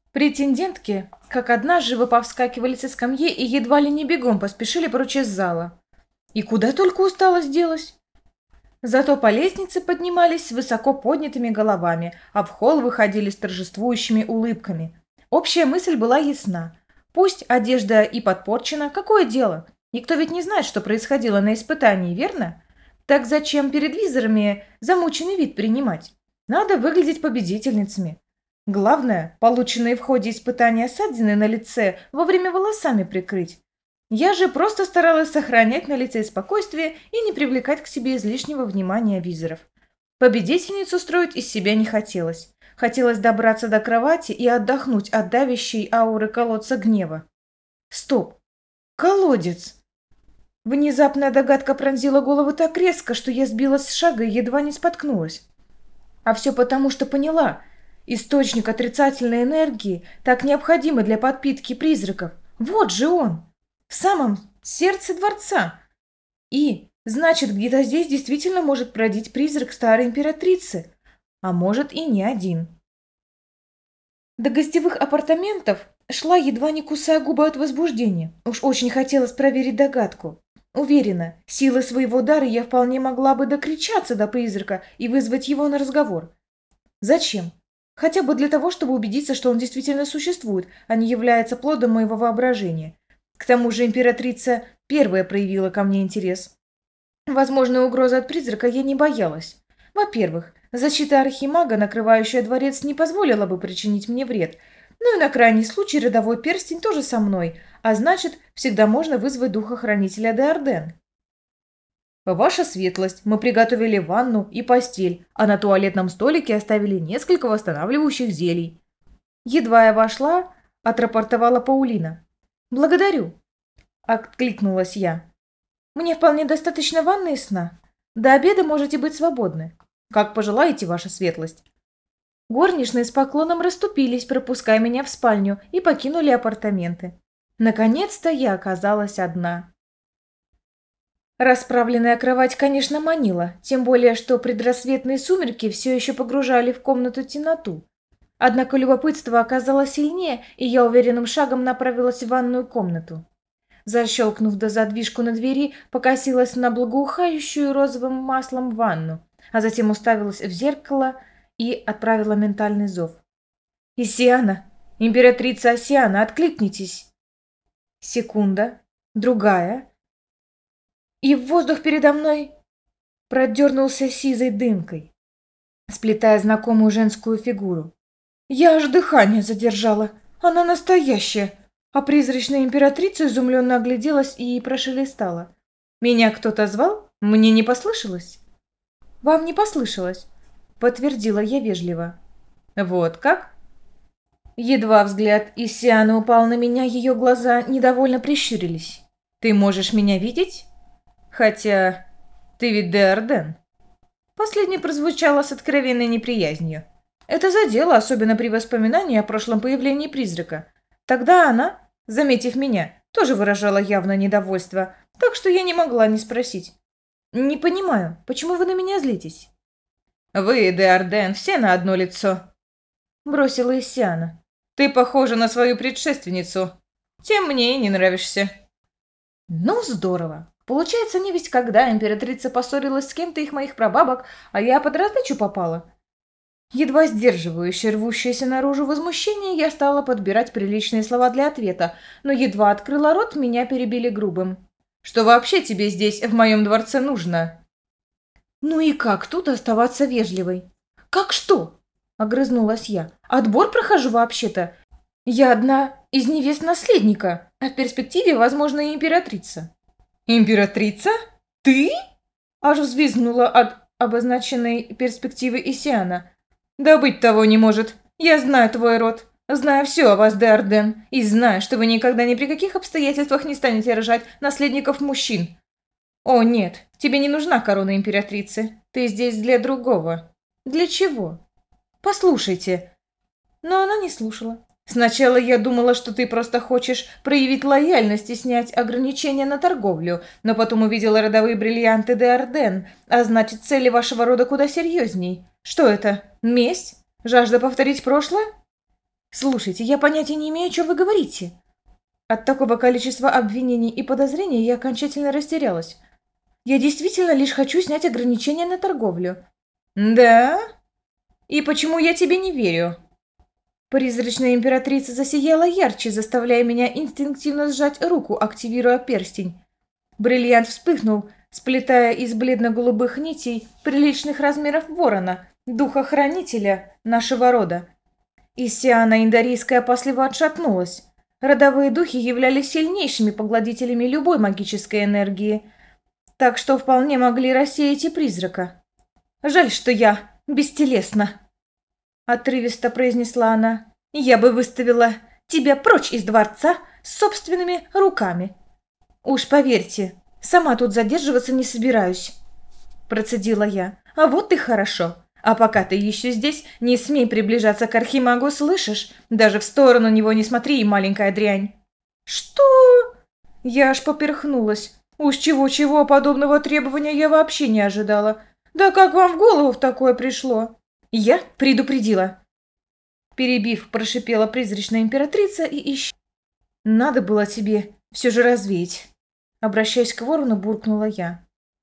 Претендентки, как одна, живо повскакивали со скамьи и едва ли не бегом поспешили прочь из зала. И куда только усталость делась. Зато по лестнице поднимались с высоко поднятыми головами, а в холл выходили с торжествующими улыбками. Общая мысль была ясна. Пусть одежда и подпорчена, какое дело? Никто ведь не знает, что происходило на испытании, верно? Так зачем перед визорами замученный вид принимать? Надо выглядеть победительницами. Главное, полученные в ходе испытания ссадины на лице вовремя волосами прикрыть. Я же просто старалась сохранять на лице спокойствие и не привлекать к себе излишнего внимания визоров. Победительницу строить из себя не хотелось. Хотелось добраться до кровати и отдохнуть от давящей ауры колодца гнева. Стоп! Колодец! Внезапная догадка пронзила голову так резко, что я сбилась с шага и едва не споткнулась. А все потому, что поняла. Источник отрицательной энергии, так необходимый для подпитки призраков. Вот же он! В самом сердце дворца. И, значит, где-то здесь действительно может бродить призрак старой императрицы. А может и не один. До гостевых апартаментов шла, едва не кусая губы от возбуждения. Уж очень хотелось проверить догадку. Уверена, силой своего дара я вполне могла бы докричаться до призрака и вызвать его на разговор. Зачем? Хотя бы для того, чтобы убедиться, что он действительно существует, а не является плодом моего воображения. К тому же императрица первая проявила ко мне интерес. Возможной угрозы от призрака я не боялась. Во-первых, защита архимага, накрывающая дворец, не позволила бы причинить мне вред. Ну и на крайний случай родовой перстень тоже со мной, а значит, всегда можно вызвать духохранителя де Арден. «Ваша светлость, мы приготовили ванну и постель, а на туалетном столике оставили несколько восстанавливающих зелий». Едва я вошла, отрапортовала Паулина. «Благодарю», — откликнулась я. «Мне вполне достаточно ванны и сна. До обеда можете быть свободны. Как пожелаете, ваша светлость». Горничные с поклоном расступились, пропуская меня в спальню, и покинули апартаменты. Наконец-то я оказалась одна. Расправленная кровать, конечно, манила, тем более, что предрассветные сумерки все еще погружали в комнату темноту. Однако любопытство оказалось сильнее, и я уверенным шагом направилась в ванную комнату. Защелкнув до задвижку на двери, покосилась на благоухающую розовым маслом ванну, а затем уставилась в зеркало и отправила ментальный зов. «Исиана! Императрица Асиана, откликнитесь!» Секунда, другая, и в воздух передо мной продернулся сизой дымкой, сплетая знакомую женскую фигуру. Я аж дыхание задержала. Она настоящая. А призрачная императрица изумленно огляделась и прошелестала. «Меня кто-то звал? Мне не послышалось?» «Вам не послышалось», — подтвердила я вежливо. «Вот как?» Едва взгляд Исианы упал на меня, ее глаза недовольно прищурились. «Ты можешь меня видеть? Хотя ты ведь де Арден». Последнее прозвучало с откровенной неприязнью. Это задело, особенно при воспоминании о прошлом появлении призрака. Тогда она, заметив меня, тоже выражала явное недовольство, так что я не могла не спросить. «Не понимаю, почему вы на меня злитесь?» «Вы, де Арден, все на одно лицо», — бросила Исиана. «Ты похожа на свою предшественницу. Тем мне и не нравишься». «Ну, здорово. Получается, не ведь когда императрица поссорилась с кем-то из моих прабабок, а я под раздачу попала». Едва сдерживающее рвущееся наружу возмущение, я стала подбирать приличные слова для ответа, но едва открыла рот, меня перебили грубым. «Что вообще тебе здесь, в моем дворце, нужно?» «Ну и как тут оставаться вежливой?» «Как что?» — огрызнулась я. «Отбор прохожу вообще-то. Я одна из невест наследника, а в перспективе, возможно, и императрица». «Императрица? Ты?» — аж взвизгнула от обозначенной перспективы Исиана. «Да быть того не может. Я знаю твой род. Знаю все о вас, де Арден. И знаю, что вы никогда ни при каких обстоятельствах не станете рожать наследников мужчин. О, нет, тебе не нужна корона императрицы. Ты здесь для другого». «Для чего?» «Послушайте». Но она не слушала. «Сначала я думала, что ты просто хочешь проявить лояльность и снять ограничения на торговлю, но потом увидела родовые бриллианты де Арден, а значит, цели вашего рода куда серьезней. Что это? Месть? Жажда повторить прошлое?» Слушайте, я понятия не имею, о чем вы говорите. От такого количества обвинений и подозрений я окончательно растерялась. Я действительно лишь хочу снять ограничения на торговлю. Да? И почему я тебе не верю? Призрачная императрица засияла ярче, заставляя меня инстинктивно сжать руку, активируя перстень. Бриллиант вспыхнул, сплетая из бледно-голубых нитей приличных размеров ворона, духа-хранителя нашего рода. Исиана Индарийская опасливо отшатнулась. Родовые духи являлись сильнейшими поглотителями любой магической энергии, так что вполне могли рассеять и призрака. «Жаль, что я бестелесна», — отрывисто произнесла она. «Я бы выставила тебя прочь из дворца собственными руками. Уж поверьте, сама тут задерживаться не собираюсь», — процедила я. «А вот и хорошо. А пока ты еще здесь, не смей приближаться к архимагу, слышишь? Даже в сторону него не смотри, маленькая дрянь». «Что?» Я аж поперхнулась. Уж чего-чего, подобного требования я вообще не ожидала. Да как вам в голову в такое пришло? Я предупредила. Перебив, прошипела призрачная императрица и исчезла. Надо было тебе все же развеять. Обращаясь к ворону, буркнула я.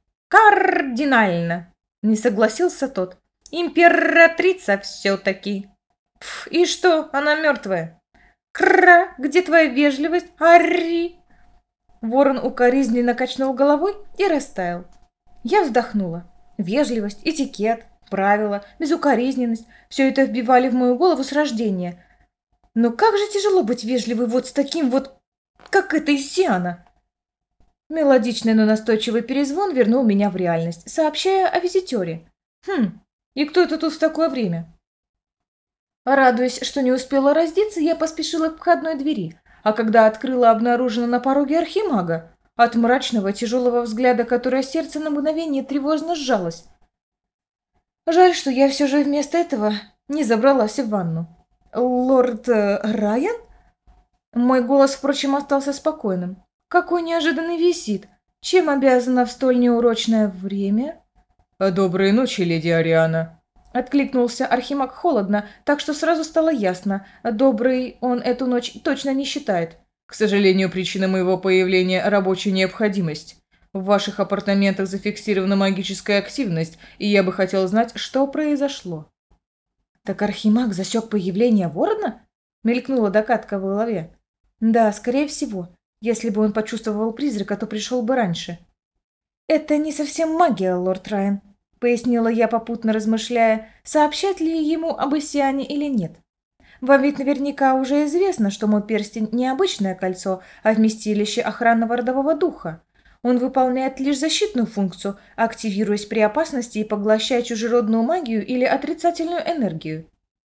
Кардинально! Не согласился тот. Императрица все-таки. И что, она мертвая? Кра, где твоя вежливость? Арри! Ворон укоризненно качнул головой и растаял. Я вздохнула. Вежливость, этикет, правила, безукоризненность – все это вбивали в мою голову с рождения. Но как же тяжело быть вежливой вот с таким вот, как эта Исиана. Мелодичный, но настойчивый перезвон вернул меня в реальность, сообщая о визитере. И кто это тут в такое время? Радуясь, что не успела раздеться, я поспешила к входной двери, а когда открыла, обнаружила на пороге архимага. От мрачного, тяжелого взгляда, которое сердце на мгновение тревожно сжалось. Жаль, что я все же вместо этого не забралась в ванну. «Лорд Райан?» Мой голос, впрочем, остался спокойным. «Какой неожиданный визит! Чем обязана в столь неурочное время?» «Доброй ночи, леди Ариана», — откликнулся архимаг холодно, так что сразу стало ясно. Добрый он эту ночь точно не считает. «К сожалению, причина моего появления – рабочая необходимость. В ваших апартаментах зафиксирована магическая активность, и я бы хотел знать, что произошло». «Так архимаг засек появление ворона?» — мелькнула догадка в голове. «Да, скорее всего. Если бы он почувствовал призрака, то пришел бы раньше». «Это не совсем магия, лорд Райан», — пояснила я, попутно размышляя, сообщать ли ему об Исиане или нет. «Вам ведь наверняка уже известно, что мой перстень не обычное кольцо, а вместилище охранного родового духа. Он выполняет лишь защитную функцию, активируясь при опасности и поглощая чужеродную магию или отрицательную энергию».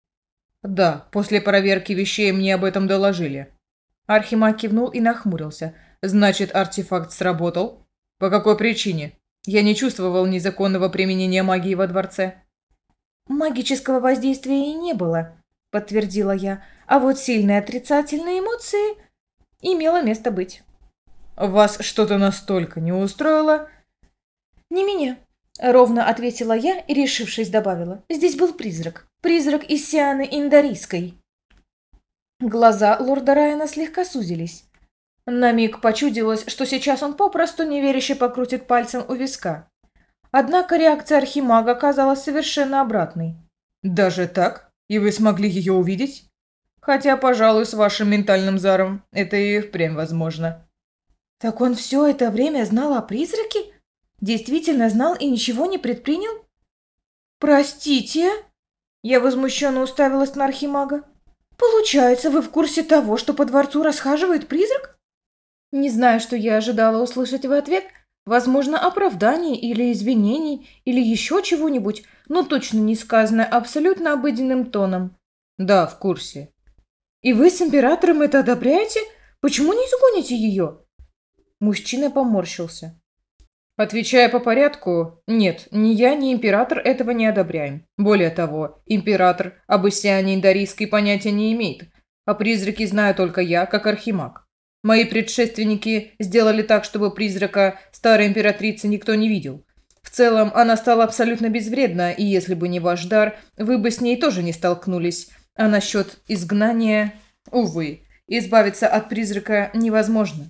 «Да, после проверки вещей мне об этом доложили». Архимаг кивнул и нахмурился. «Значит, артефакт сработал? По какой причине? Я не чувствовал незаконного применения магии во дворце». «Магического воздействия и не было», — подтвердила я, «а вот сильные отрицательные эмоции имело место быть». «Вас что-то настолько не устроило?» «Не меня», — ровно ответила я и, решившись, добавила. «Здесь был призрак. Призрак Исианы Индарийской». Глаза лорда Райана слегка сузились. На миг почудилось, что сейчас он попросту неверяще покрутит пальцем у виска. Однако реакция архимага оказалась совершенно обратной. «Даже так? И вы смогли ее увидеть? Хотя, пожалуй, с вашим ментальным заром это и впрямь возможно». «Так он все это время знал о призраке? Действительно знал и ничего не предпринял?» «Простите?» Я возмущенно уставилась на архимага. «Получается, вы в курсе того, что по дворцу расхаживает призрак?» Не знаю, что я ожидала услышать в ответ. Возможно, оправдание или извинений, или еще чего-нибудь, но точно не сказанное абсолютно обыденным тоном. «Да, в курсе». «И вы с императором это одобряете? Почему не изгоните ее?» Мужчина поморщился. Отвечая по порядку, нет, ни я, ни император этого не одобряем. Более того, император об Исиане Индарийской понятия не имеет. О призраке знаю только я, как архимаг. Мои предшественники сделали так, чтобы призрака старой императрицы никто не видел. В целом, она стала абсолютно безвредна, и если бы не ваш дар, вы бы с ней тоже не столкнулись. А насчет изгнания, увы, избавиться от призрака невозможно.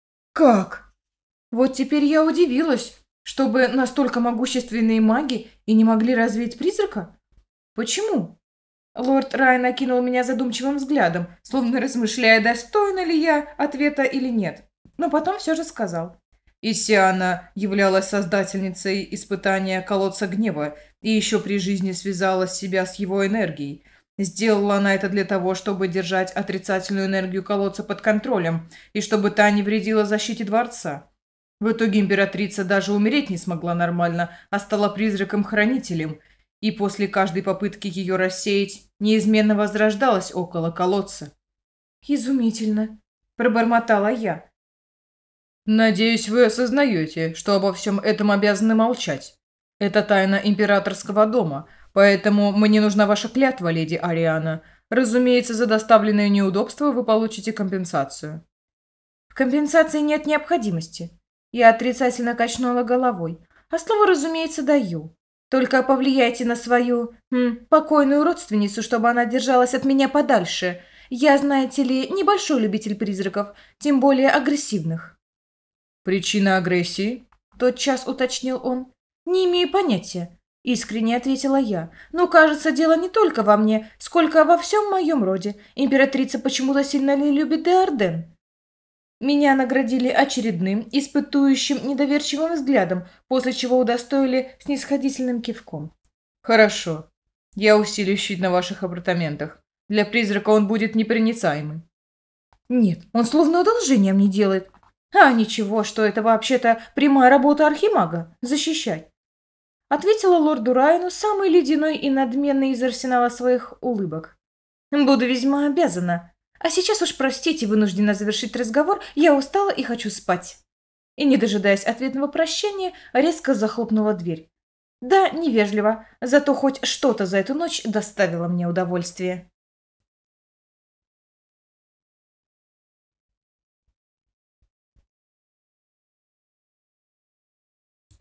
Как? Вот теперь я удивилась, чтобы настолько могущественные маги и не могли развеять призрака? Почему? Лорд Райан окинул меня задумчивым взглядом, словно размышляя, достойна ли я ответа или нет. Но потом все же сказал. Исиана являлась создательницей испытания колодца гнева и еще при жизни связала себя с его энергией. Сделала она это для того, чтобы держать отрицательную энергию колодца под контролем и чтобы та не вредила защите дворца. В итоге императрица даже умереть не смогла нормально, а стала призраком-хранителем, и после каждой попытки ее рассеять неизменно возрождалась около колодца. «Изумительно», – пробормотала я. «Надеюсь, вы осознаете, что обо всем этом обязаны молчать. Это тайна императорского дома, поэтому мне нужна ваша клятва, леди Ариана. Разумеется, за доставленные неудобства вы получите компенсацию». В компенсации нет необходимости. Я отрицательно качнула головой. А слово, разумеется, даю. Только повлияйте на свою покойную родственницу, чтобы она держалась от меня подальше. Я, знаете ли, небольшой любитель призраков, тем более агрессивных. «Причина агрессии?» – тотчас уточнил он. «Не имею понятия», – искренне ответила я. «Но, кажется, дело не только во мне, сколько во всем моем роде. Императрица почему-то сильно не любит Деарден». Меня наградили очередным, испытующим недоверчивым взглядом, после чего удостоили снисходительным кивком. «Хорошо. Я усилю щит на ваших апартаментах. Для призрака он будет непроницаемый». «Нет, он словно одолжение мне делает. А ничего, что это вообще-то прямая работа архимага – защищать». Ответила лорду Райану самый ледяной и надменный из арсенала своих улыбок. «Буду весьма обязана. А сейчас уж простите, вынуждена завершить разговор, я устала и хочу спать». И, не дожидаясь ответного прощения, резко захлопнула дверь. Да, невежливо, зато хоть что-то за эту ночь доставило мне удовольствие.